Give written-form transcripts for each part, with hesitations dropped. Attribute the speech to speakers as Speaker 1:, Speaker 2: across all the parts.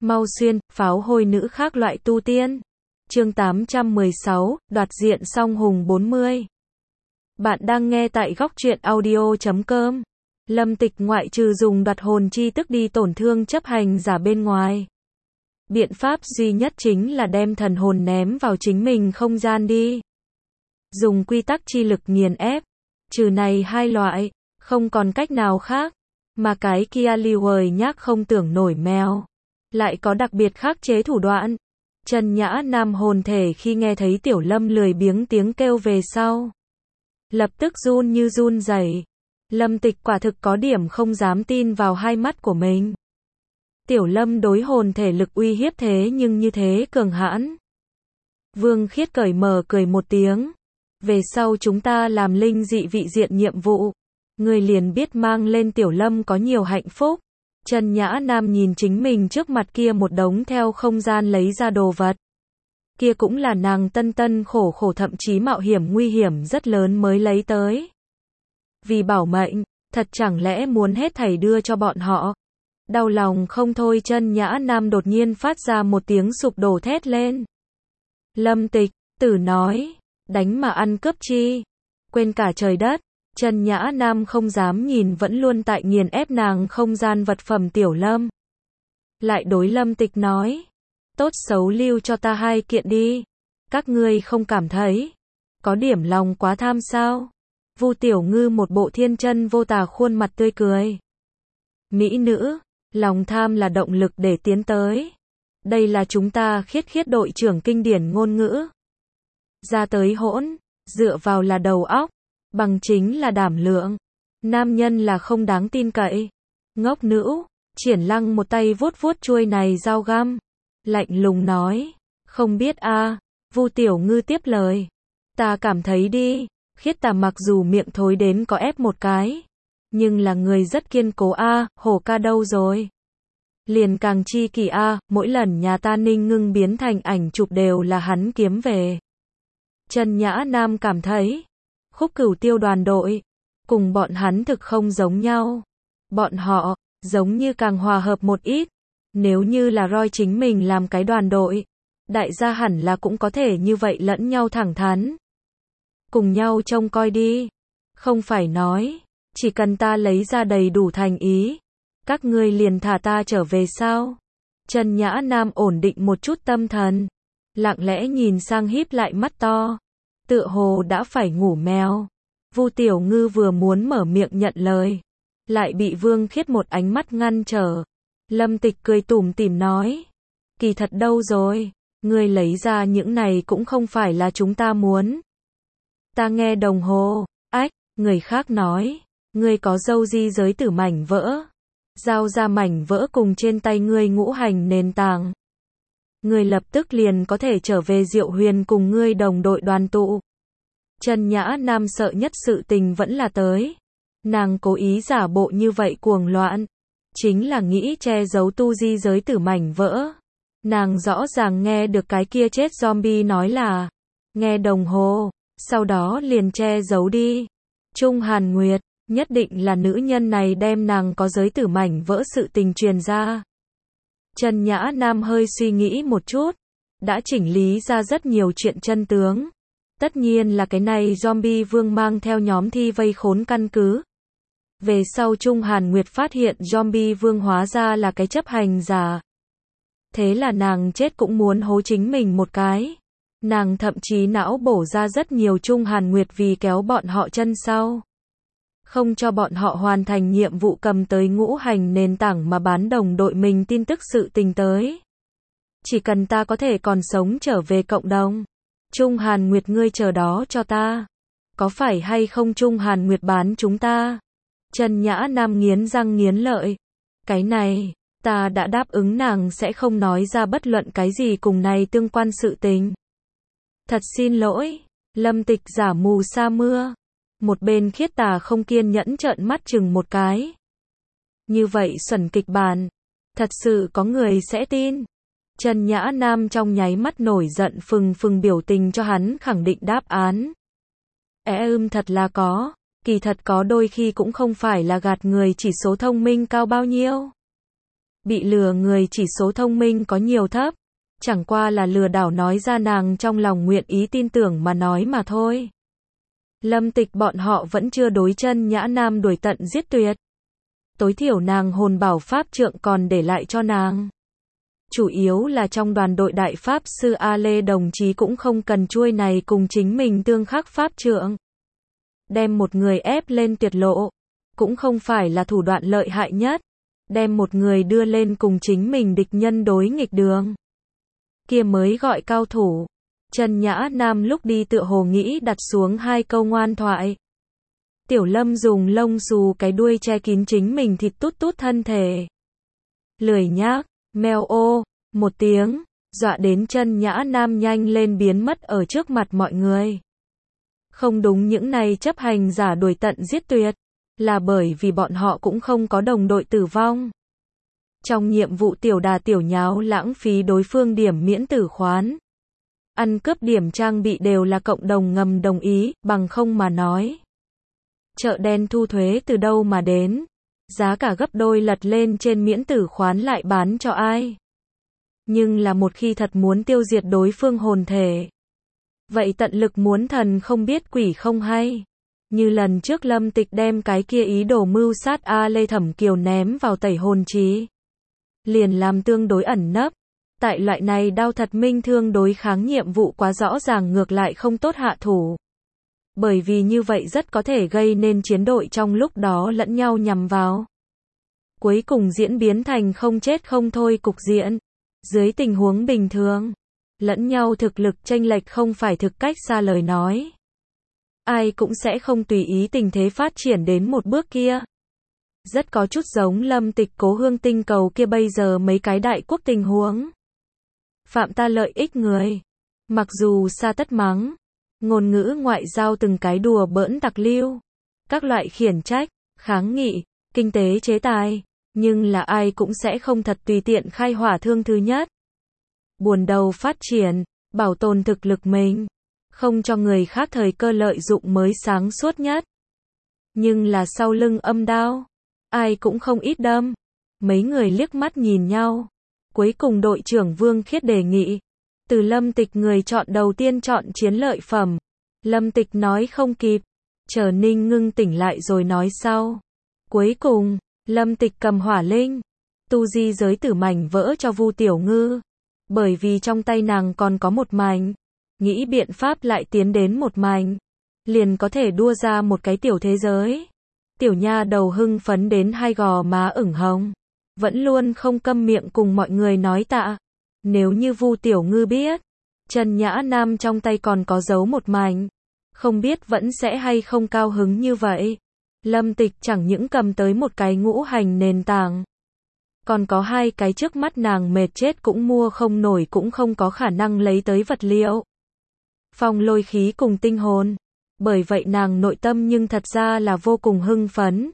Speaker 1: Mau xuyên, pháo hôi nữ khác loại tu tiên. Chương 816, đoạt diện song hùng 40. Bạn đang nghe tại góc truyện audio.com. Lâm Tịch ngoại trừ dùng đoạt hồn chi tức đi tổn thương chấp hành giả bên ngoài. Biện pháp duy nhất chính là đem thần hồn ném vào chính mình không gian đi. Dùng quy tắc chi lực nghiền ép. Trừ này hai loại, không còn cách nào khác. Mà cái kia liuời nhác không tưởng nổi mèo. Lại có đặc biệt khắc chế thủ đoạn. Trần Nhã Nam hồn thể khi nghe thấy Tiểu Lâm lười biếng tiếng kêu về sau. Lập tức run như run rẩy. Lâm Tịch quả thực có điểm không dám tin vào hai mắt của mình. Tiểu Lâm đối hồn thể lực uy hiếp thế nhưng như thế cường hãn. Vương Khiết cởi mở cười một tiếng. Về sau chúng ta làm linh dị vị diện nhiệm vụ. Người liền biết mang lên Tiểu Lâm có nhiều hạnh phúc. Trần Nhã Nam nhìn chính mình trước mặt kia một đống theo không gian lấy ra đồ vật. Kia cũng là nàng tân tân khổ khổ thậm chí mạo hiểm nguy hiểm rất lớn mới lấy tới. Vì bảo mệnh, thật chẳng lẽ muốn hết thảy đưa cho bọn họ. Đau lòng không thôi. Trần Nhã Nam đột nhiên phát ra một tiếng sụp đổ thét lên. Lâm Tịch, tử nói, đánh mà ăn cướp chi, quên cả trời đất. Trần Nhã Nam không dám nhìn vẫn luôn tại nghiền ép nàng không gian vật phẩm Tiểu Lâm. Lại đối Lâm Tịch nói, tốt xấu lưu cho ta hai kiện đi. Các ngươi không cảm thấy có điểm lòng quá tham sao? Vu Tiểu Ngư một bộ thiên chân vô tà khuôn mặt tươi cười. Mỹ nữ, lòng tham là động lực để tiến tới. Đây là chúng ta Khiết Khiết đội trưởng kinh điển ngôn ngữ. Ra tới hỗn, dựa vào là đầu óc, bằng chính là đảm lượng. Nam nhân là không đáng tin cậy. Ngốc nữ, Triển Lăng một tay vuốt vuốt chuôi này dao găm. Lạnh lùng nói, không biết a. Vu Tiểu Ngư tiếp lời. Ta cảm thấy đi, Khiết Tà mặc dù miệng thối đến có ép một cái. Nhưng là người rất kiên cố a. Hổ ca đâu rồi? Liền càng chi kỳ a. Mỗi lần nhà ta Ninh Ngưng biến thành ảnh chụp đều là hắn kiếm về. Trần Nhã Nam cảm thấy Khúc Cửu Tiêu đoàn đội cùng bọn hắn thực không giống nhau. Bọn họ giống như càng hòa hợp một ít. Nếu như là Roy chính mình làm cái đoàn đội, đại gia hẳn là cũng có thể như vậy lẫn nhau thẳng thắn. Cùng nhau trông coi đi. Không phải nói, chỉ cần ta lấy ra đầy đủ thành ý, các ngươi liền thả ta trở về sao? Trần Nhã Nam ổn định một chút tâm thần, lặng lẽ nhìn sang híp lại mắt to. Tựa hồ đã phải ngủ mèo. Vu Tiểu Ngư vừa muốn mở miệng nhận lời, lại bị Vương Khiết một ánh mắt ngăn trở. Lâm Tịch cười tủm tỉm nói, kỳ thật đâu rồi, ngươi lấy ra những này cũng không phải là chúng ta muốn. Ta nghe đồng hồ, ách, người khác nói, ngươi có dâu di giới tử mảnh vỡ. Giao ra mảnh vỡ cùng trên tay ngươi ngũ hành nền tảng. Ngươi lập tức liền có thể trở về Diệu Huyền cùng ngươi đồng đội đoàn tụ. Trần Nhã Nam sợ nhất sự tình vẫn là tới. Nàng cố ý giả bộ như vậy cuồng loạn, chính là nghĩ che giấu tu di giới tử mảnh vỡ. Nàng rõ ràng nghe được cái kia chết zombie nói là, nghe đồng hồ, sau đó liền che giấu đi. Trung Hàn Nguyệt, nhất định là nữ nhân này đem nàng có giới tử mảnh vỡ sự tình truyền ra. Trần Nhã Nam hơi suy nghĩ một chút, đã chỉnh lý ra rất nhiều chuyện chân tướng. Tất nhiên là cái này zombie vương mang theo nhóm thi vây khốn căn cứ. Về sau Trung Hàn Nguyệt phát hiện zombie vương hóa ra là cái chấp hành giả. Thế là nàng chết cũng muốn hố chính mình một cái. Nàng thậm chí não bổ ra rất nhiều Trung Hàn Nguyệt vì kéo bọn họ chân sau. Không cho bọn họ hoàn thành nhiệm vụ cầm tới ngũ hành nền tảng mà bán đồng đội mình tin tức sự tình tới. Chỉ cần ta có thể còn sống trở về cộng đồng. Trung Hàn Nguyệt ngươi chờ đó cho ta. Có phải hay không Trung Hàn Nguyệt bán chúng ta? Trần Nhã Nam nghiến răng nghiến lợi. Cái này, ta đã đáp ứng nàng sẽ không nói ra bất luận cái gì cùng này tương quan sự tình. Thật xin lỗi, Lâm Tịch giả mù sa mưa. Một bên Khiết Tà không kiên nhẫn trợn mắt chừng một cái. Như vậy xuẩn kịch bản, thật sự có người sẽ tin. Trần Nhã Nam trong nháy mắt nổi giận phừng phừng biểu tình cho hắn khẳng định đáp án. Thật là có, kỳ thật có đôi khi cũng không phải là gạt người chỉ số thông minh cao bao nhiêu. Bị lừa người chỉ số thông minh có nhiều thấp. Chẳng qua là lừa đảo nói ra nàng trong lòng nguyện ý tin tưởng mà nói mà thôi. Lâm Tịch bọn họ vẫn chưa đối chân Nhã Nam đuổi tận giết tuyệt. Tối thiểu nàng hồn bảo pháp trượng còn để lại cho nàng. Chủ yếu là trong đoàn đội đại pháp sư A Lê đồng chí cũng không cần chuôi này cùng chính mình tương khắc pháp trượng. Đem một người ép lên tuyệt lộ, cũng không phải là thủ đoạn lợi hại nhất. Đem một người đưa lên cùng chính mình địch nhân đối nghịch đường, kia mới gọi cao thủ. Trần Nhã Nam lúc đi tựa hồ nghĩ đặt xuống hai câu ngoan thoại. Tiểu Lâm dùng lông xù cái đuôi che kín chính mình thịt tút tút thân thể. Lười nhác, meo ô, một tiếng, dọa đến Trần Nhã Nam nhanh lên biến mất ở trước mặt mọi người. Không đúng, những này chấp hành giả đuổi tận giết tuyệt, là bởi vì bọn họ cũng không có đồng đội tử vong. Trong nhiệm vụ tiểu đà tiểu nháo lãng phí đối phương điểm miễn tử khoán. Ăn cướp điểm trang bị đều là cộng đồng ngầm đồng ý, bằng không mà nói. Chợ đen thu thuế từ đâu mà đến? Giá cả gấp đôi lật lên trên miễn tử khoán lại bán cho ai? Nhưng là một khi thật muốn tiêu diệt đối phương hồn thể, vậy tận lực muốn thần không biết quỷ không hay. Như lần trước Lâm Tịch đem cái kia ý đồ mưu sát A Lê Thẩm Kiều ném vào tẩy hồn trí, liền làm tương đối ẩn nấp. Tại loại này đao thật minh thương đối kháng nhiệm vụ quá rõ ràng ngược lại không tốt hạ thủ. Bởi vì như vậy rất có thể gây nên chiến đội trong lúc đó lẫn nhau nhằm vào. Cuối cùng diễn biến thành không chết không thôi cục diện. Dưới tình huống bình thường, lẫn nhau thực lực chênh lệch không phải thực cách xa lời nói. Ai cũng sẽ không tùy ý tình thế phát triển đến một bước kia. Rất có chút giống Lâm Tịch Cố Hương tinh cầu kia bây giờ mấy cái đại quốc tình huống. Phạm ta lợi ích người. Mặc dù xa tất mắng, ngôn ngữ ngoại giao từng cái đùa bỡn tặc lưu, các loại khiển trách, kháng nghị, kinh tế chế tài, nhưng là ai cũng sẽ không thật tùy tiện khai hỏa thương thứ nhất. Buồn đầu phát triển, bảo tồn thực lực mình, không cho người khác thời cơ lợi dụng mới sáng suốt nhất. Nhưng là sau lưng âm đao, ai cũng không ít đâm. Mấy người liếc mắt nhìn nhau. Cuối cùng đội trưởng Vương Khiết đề nghị. Từ Lâm Tịch người chọn đầu tiên chọn chiến lợi phẩm. Lâm Tịch nói không kịp. Chờ Ninh Ngưng tỉnh lại rồi nói sau. Cuối cùng, Lâm Tịch cầm hỏa linh. Tu di giới tử mảnh vỡ cho Vu Tiểu Ngư. Bởi vì trong tay nàng còn có một mảnh. Nghĩ biện pháp lại tiến đến một mảnh. Liền có thể đua ra một cái tiểu thế giới. Tiểu nha đầu hưng phấn đến hai gò má ửng hồng. Vẫn luôn không câm miệng cùng mọi người nói tạ. Nếu như Vu Tiểu Ngư biết, Trần Nhã Nam trong tay còn có giấu một mảnh, không biết vẫn sẽ hay không cao hứng như vậy. Lâm Tịch chẳng những cầm tới một cái ngũ hành nền tảng, còn có hai cái trước mắt nàng mệt chết cũng mua không nổi cũng không có khả năng lấy tới vật liệu. Phong lôi khí cùng tinh hồn. Bởi vậy nàng nội tâm nhưng thật ra là vô cùng hưng phấn.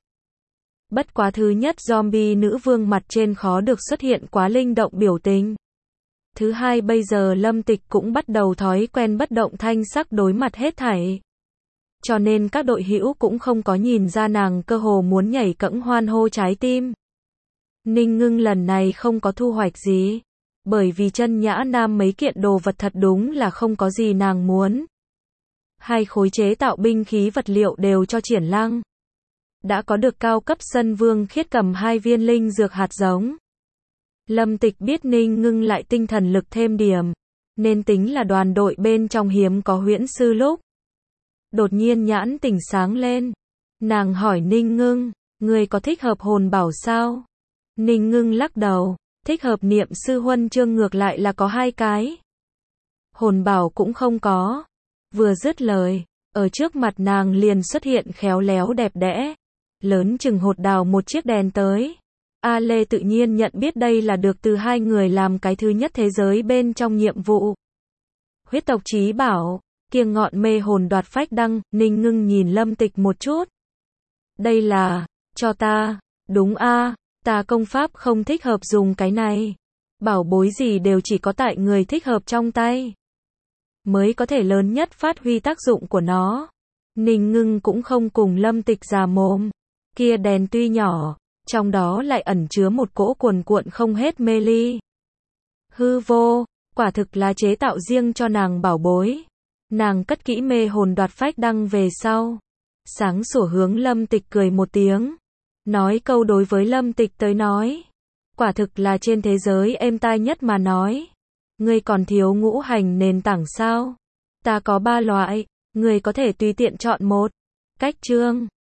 Speaker 1: Bất quá thứ nhất zombie nữ vương mặt trên khó được xuất hiện quá linh động biểu tình. Thứ hai bây giờ Lâm Tịch cũng bắt đầu thói quen bất động thanh sắc đối mặt hết thảy. Cho nên các đội hữu cũng không có nhìn ra nàng cơ hồ muốn nhảy cẫng hoan hô trái tim. Ninh Ngưng lần này không có thu hoạch gì. Bởi vì Chân Nhã Nam mấy kiện đồ vật thật đúng là không có gì nàng muốn. Hai khối chế tạo binh khí vật liệu đều cho Triển Lăng. Đã có được cao cấp sân Vương Khiết cầm 2 viên linh dược hạt giống. Lâm Tịch biết Ninh Ngưng lại tinh thần lực thêm điểm, nên tính là đoàn đội bên trong hiếm có huyễn sư lúc. Đột nhiên nhãn tỉnh sáng lên. Nàng hỏi Ninh Ngưng, người có thích hợp hồn bảo sao? Ninh Ngưng lắc đầu, thích hợp niệm sư huân chương ngược lại là có 2 cái. Hồn bảo cũng không có. Vừa dứt lời, ở trước mặt nàng liền xuất hiện khéo léo đẹp đẽ, lớn chừng hột đào một chiếc đèn tới. A Lê tự nhiên nhận biết đây là được từ hai người làm cái thứ nhất thế giới bên trong nhiệm vụ. Huyết tộc chí bảo, kiêng ngọn mê hồn đoạt phách đăng. Ninh Ngưng nhìn Lâm Tịch một chút. Đây là, cho ta, đúng a, ta công pháp không thích hợp dùng cái này. Bảo bối gì đều chỉ có tại người thích hợp trong tay mới có thể lớn nhất phát huy tác dụng của nó. Ninh Ngưng cũng không cùng Lâm Tịch già mồm. Kia đèn tuy nhỏ, trong đó lại ẩn chứa một cỗ cuồn cuộn không hết mê ly. Hư vô, quả thực là chế tạo riêng cho nàng bảo bối. Nàng cất kỹ mê hồn đoạt phách đăng về sau. Sáng sủa hướng Lâm Tịch cười một tiếng. Nói câu đối với Lâm Tịch tới nói. Quả thực là trên thế giới êm tai nhất mà nói. Ngươi còn thiếu ngũ hành nền tảng sao? Ta có 3 loại, ngươi có thể tùy tiện chọn một. Cách chương